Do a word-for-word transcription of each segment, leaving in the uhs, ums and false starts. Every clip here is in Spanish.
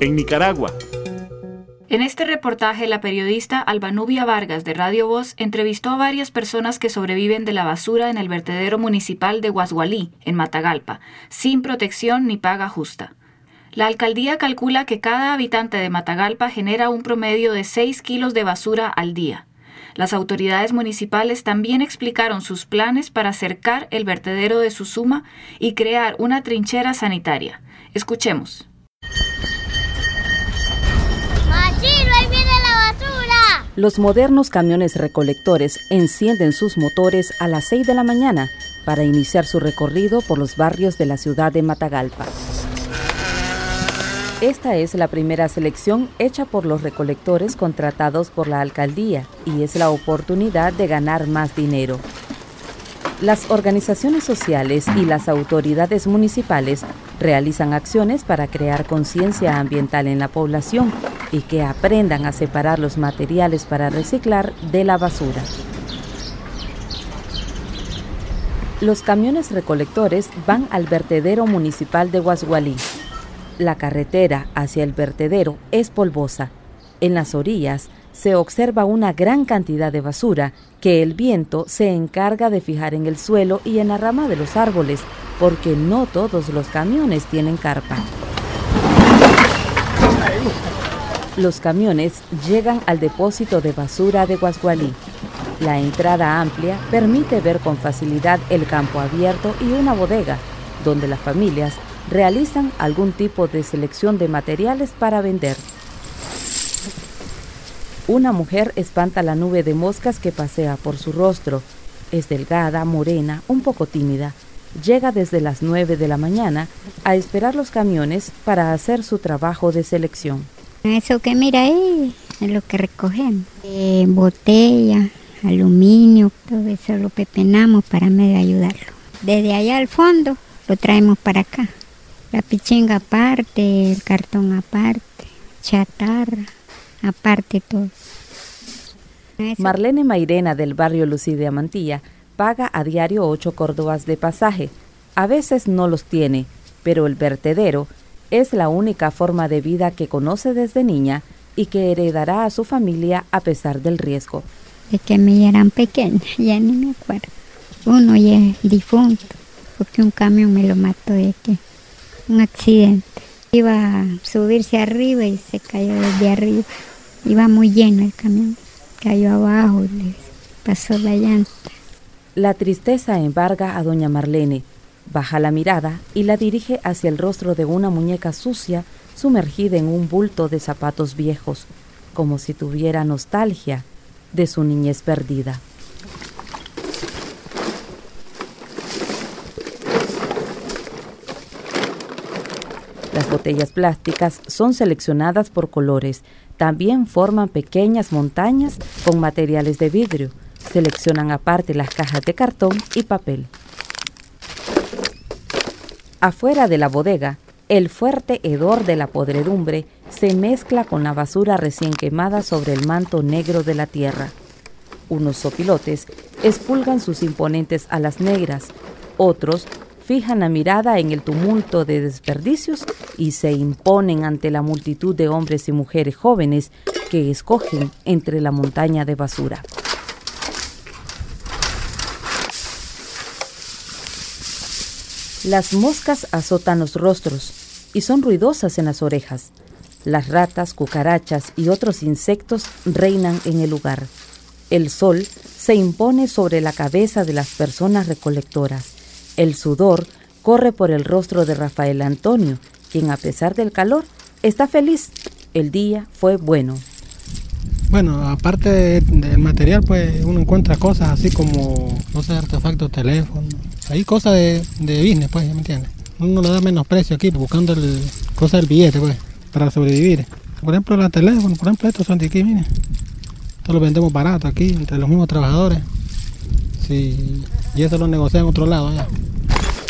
en Nicaragua. En este reportaje, la periodista Albanubia Vargas de Radio Voz entrevistó a varias personas que sobreviven de la basura en el vertedero municipal de Guasgualí, en Matagalpa, sin protección ni paga justa. La alcaldía calcula que cada habitante de Matagalpa genera un promedio de seis kilos de basura al día. Las autoridades municipales también explicaron sus planes para cercar el vertedero de Susuma y crear una trinchera sanitaria. Escuchemos. Los modernos camiones recolectores encienden sus motores a las seis de la mañana para iniciar su recorrido por los barrios de la ciudad de Matagalpa. Esta es la primera selección hecha por los recolectores contratados por la alcaldía y es la oportunidad de ganar más dinero. Las organizaciones sociales y las autoridades municipales realizan acciones para crear conciencia ambiental en la población y que aprendan a separar los materiales para reciclar de la basura. Los camiones recolectores van al vertedero municipal de Guasgualí. La carretera hacia el vertedero es polvosa. En las orillas se observa una gran cantidad de basura que el viento se encarga de fijar en el suelo y en la rama de los árboles, porque no todos los camiones tienen carpa. Los camiones llegan al depósito de basura de Guasgualí. La entrada amplia permite ver con facilidad el campo abierto y una bodega, donde las familias realizan algún tipo de selección de materiales para vender. Una mujer espanta la nube de moscas que pasea por su rostro. Es delgada, morena, un poco tímida. Llega desde las nueve de la mañana a esperar los camiones para hacer su trabajo de selección. Eso que mira ahí es lo que recogemos. Eh, botella, aluminio, todo eso lo pepenamos para medio ayudarlo. Desde allá al fondo lo traemos para acá. La pichinga aparte, el cartón aparte, chatarra. Aparte todo. Marlene Mairena del barrio Lucía Mantilla paga a diario ocho córdobas de pasaje. A veces no los tiene, pero el vertedero es la única forma de vida que conoce desde niña y que heredará a su familia a pesar del riesgo. De que me eran pequeñas, ya ni me acuerdo. Uno ya es difunto, porque un camión me lo mató de que un accidente. Iba a subirse arriba y se cayó desde arriba. Iba muy lleno el camión, cayó abajo y le pasó la llanta. La tristeza embarga a doña Marlene. Baja la mirada y la dirige hacia el rostro de una muñeca sucia sumergida en un bulto de zapatos viejos, como si tuviera nostalgia de su niñez perdida. Las botellas plásticas son seleccionadas por colores. También forman pequeñas montañas con materiales de vidrio. Seleccionan aparte las cajas de cartón y papel. Afuera de la bodega, el fuerte hedor de la podredumbre se mezcla con la basura recién quemada sobre el manto negro de la tierra. Unos sopilotes expulgan sus imponentes alas negras, otros fijan la mirada en el tumulto de desperdicios y se imponen ante la multitud de hombres y mujeres jóvenes que escogen entre la montaña de basura. Las moscas azotan los rostros y son ruidosas en las orejas. Las ratas, cucarachas y otros insectos reinan en el lugar. El sol se impone sobre la cabeza de las personas recolectoras. El sudor corre por el rostro de Rafael Antonio, quien a pesar del calor está feliz. El día fue bueno. Bueno, aparte de, del material, pues uno encuentra cosas así como, no sé, artefactos, teléfonos. Hay cosas de, de business, pues, ¿me entiendes? Uno le da menos precio aquí, buscando el, cosas del billete, pues, para sobrevivir. Por ejemplo, los teléfonos, por ejemplo, estos son de aquí, miren. Estos los vendemos barato aquí, entre los mismos trabajadores. Sí, y eso lo negocian en otro lado allá.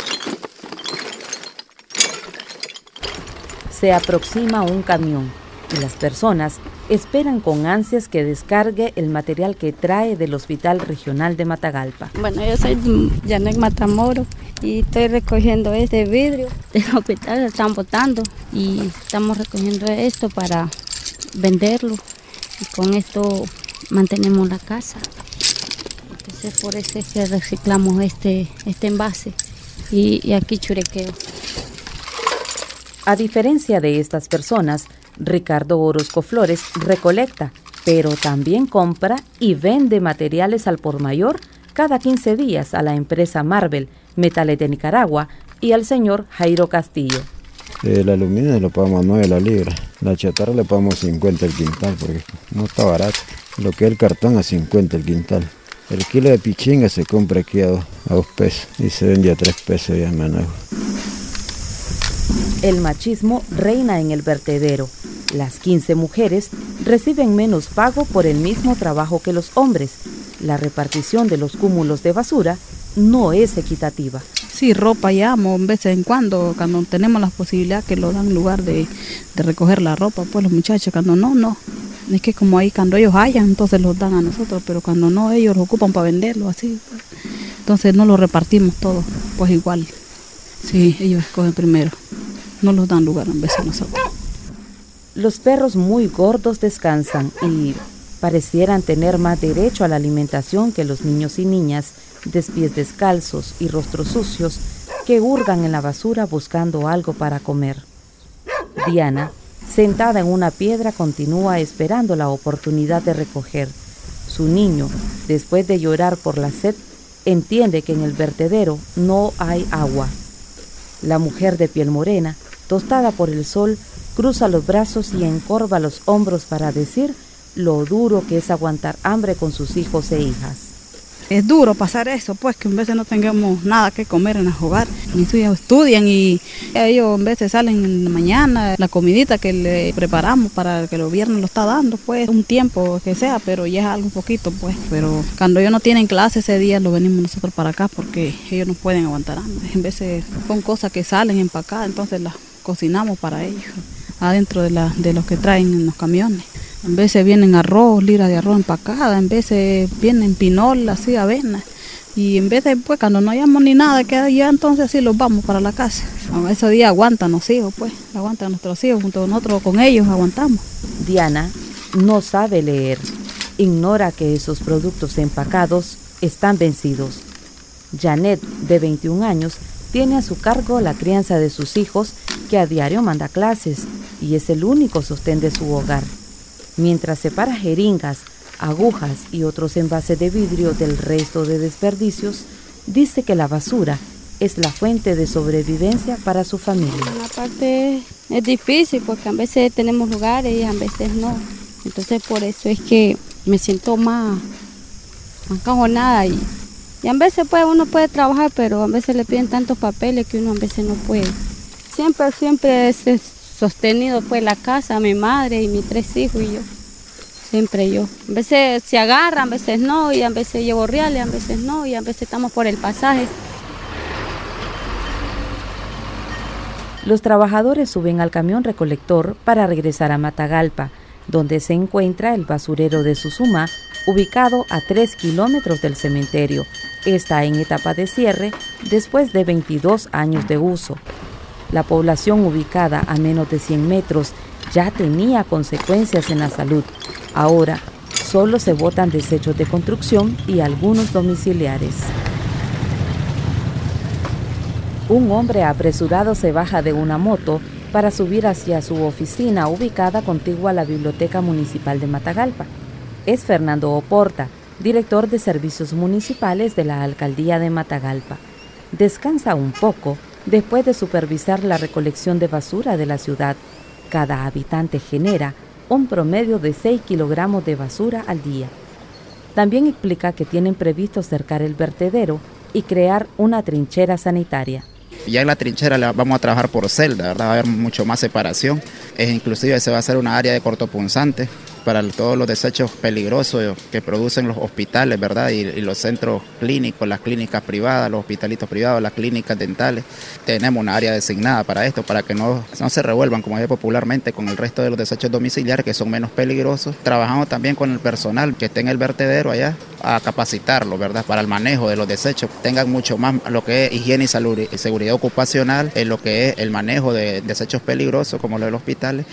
Se aproxima un camión. y las personas esperan con ansias que descargue el material que trae del Hospital Regional de Matagalpa. Bueno, yo soy Janet Matamoros y estoy recogiendo este vidrio del hospital, lo están botando y estamos recogiendo esto para venderlo y con esto mantenemos la casa. Entonces por eso es que reciclamos este, este envase y, y aquí churequeo. A diferencia de estas personas, Ricardo Orozco Flores recolecta, pero también compra y vende materiales al por mayor cada quince días a la empresa Marvel, Metales de Nicaragua y al señor Jairo Castillo. El aluminio lo pagamos a nueve la libra, la chatarra le pagamos cincuenta el quintal porque no está barato. Lo que es el cartón a cincuenta el quintal. El kilo de pichinga se compra aquí a dos, a dos pesos y se vende a tres pesos ya en Managua. El machismo reina en el vertedero. Las quince mujeres reciben menos pago por el mismo trabajo que los hombres. La repartición de los cúmulos de basura no es equitativa. Sí, ropa llamo de vez en cuando, cuando tenemos la posibilidad que lo dan en lugar de, de recoger la ropa, pues los muchachos, cuando no, no. Es que como ahí, cuando ellos hayan, entonces los dan a nosotros, pero cuando no, ellos lo ocupan para venderlo, así. Pues. Entonces no lo repartimos todos, pues igual. Sí, ellos escogen primero. No los dan lugar en vez de nosotros. Los perros muy gordos descansan y parecieran tener más derecho a la alimentación que los niños y niñas de pies descalzos y rostros sucios que hurgan en la basura buscando algo para comer. Diana, sentada en una piedra, continúa esperando la oportunidad de recoger. Su niño, después de llorar por la sed, entiende que en el vertedero no hay agua. La mujer de piel morena, tostada por el sol, cruza los brazos y encorva los hombros para decir lo duro que es aguantar hambre con sus hijos e hijas. Es duro pasar eso, pues que en vez de no tengamos nada que comer en el hogar. Mis hijos estudian y ellos en vez de salen en la mañana, la comidita que le preparamos para que el gobierno lo está dando, pues un tiempo que sea, pero ya es algo poquito, pues. Pero cuando ellos no tienen clase ese día lo venimos nosotros para acá porque ellos no pueden aguantar hambre. En vez de son cosas que salen empacadas, entonces las cocinamos para ellos, adentro de, la, de los que traen en los camiones. En veces vienen arroz, libras de arroz empacada, en veces vienen pinola, así, avena. Y en vez de, pues, cuando no hayamos ni nada, que ya entonces sí los vamos para la casa. A ese día aguantan los hijos, pues, aguantan nuestros hijos, junto con nosotros, con ellos aguantamos. Diana no sabe leer, ignora que esos productos empacados están vencidos. Janet, de veintiún años, tiene a su cargo la crianza de sus hijos, que a diario manda clases, y es el único sostén de su hogar. Mientras separa jeringas, agujas y otros envases de vidrio del resto de desperdicios, dice que la basura es la fuente de sobrevivencia para su familia. Una parte es difícil porque a veces tenemos lugares y a veces no. Entonces por eso es que me siento más, más encajonada y, y a veces pues uno puede trabajar, pero a veces le piden tantos papeles que uno a veces no puede. Siempre, siempre es sostenido pues la casa, mi madre y mis tres hijos y yo, siempre yo. A veces se agarran, a veces no, y a veces llevo reales, a veces no, y a veces estamos por el pasaje. Los trabajadores suben al camión recolector para regresar a Matagalpa, donde se encuentra el basurero de Susumá, ubicado a tres kilómetros del cementerio. Está en etapa de cierre después de veintidós años de uso. La población ubicada a menos de cien metros ya tenía consecuencias en la salud. Ahora solo se botan desechos de construcción y algunos domiciliares. Un hombre apresurado se baja de una moto para subir hacia su oficina ubicada contigua a la Biblioteca Municipal de Matagalpa. Es Fernando Oporta, director de Servicios Municipales de la Alcaldía de Matagalpa. Descansa un poco después de supervisar la recolección de basura de la ciudad. Cada habitante genera un promedio de seis kilogramos de basura al día. También explica que tienen previsto cercar el vertedero y crear una trinchera sanitaria. Ya en la trinchera la vamos a trabajar por celda, ¿verdad? Va a haber mucho más separación. Es, inclusive se va a hacer una área de cortopunzante para todos los desechos peligrosos que producen los hospitales, ¿verdad? Y, y los centros clínicos, las clínicas privadas, los hospitalitos privados, las clínicas dentales. Tenemos una área designada para esto, para que no, no se revuelvan, como es popularmente, con el resto de los desechos domiciliares, que son menos peligrosos. Trabajamos también con el personal que esté en el vertedero allá, a capacitarlo, ¿verdad? Para el manejo de los desechos, tengan mucho más lo que es higiene y salud y seguridad ocupacional, en lo que es el manejo de desechos peligrosos como los de los hospitales.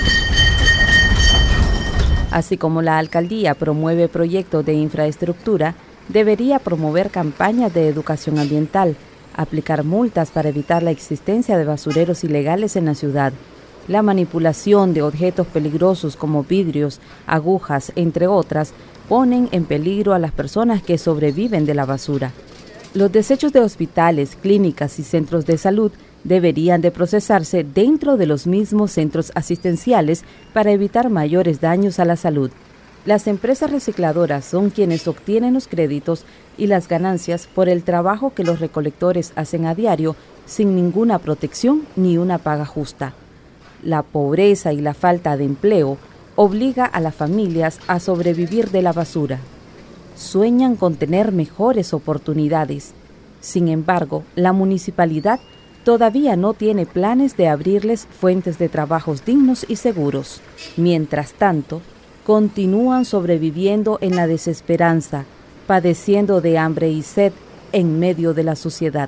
Así como la alcaldía promueve proyectos de infraestructura, debería promover campañas de educación ambiental, aplicar multas para evitar la existencia de basureros ilegales en la ciudad. La manipulación de objetos peligrosos como vidrios, agujas, entre otras, ponen en peligro a las personas que sobreviven de la basura. Los desechos de hospitales, clínicas y centros de salud deberían de procesarse dentro de los mismos centros asistenciales para evitar mayores daños a la salud. Las empresas recicladoras son quienes obtienen los créditos y las ganancias por el trabajo que los recolectores hacen a diario sin ninguna protección ni una paga justa. La pobreza y la falta de empleo obliga a las familias a sobrevivir de la basura. Sueñan con tener mejores oportunidades. Sin embargo, la municipalidad todavía no tiene planes de abrirles fuentes de trabajos dignos y seguros. Mientras tanto, continúan sobreviviendo en la desesperanza, padeciendo de hambre y sed en medio de la suciedad.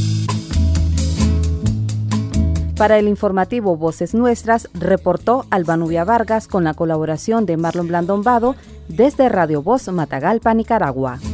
Para el informativo Voces Nuestras, reportó Albanubia Vargas con la colaboración de Marlon Blandombado desde Radio Voz Matagalpa, Nicaragua.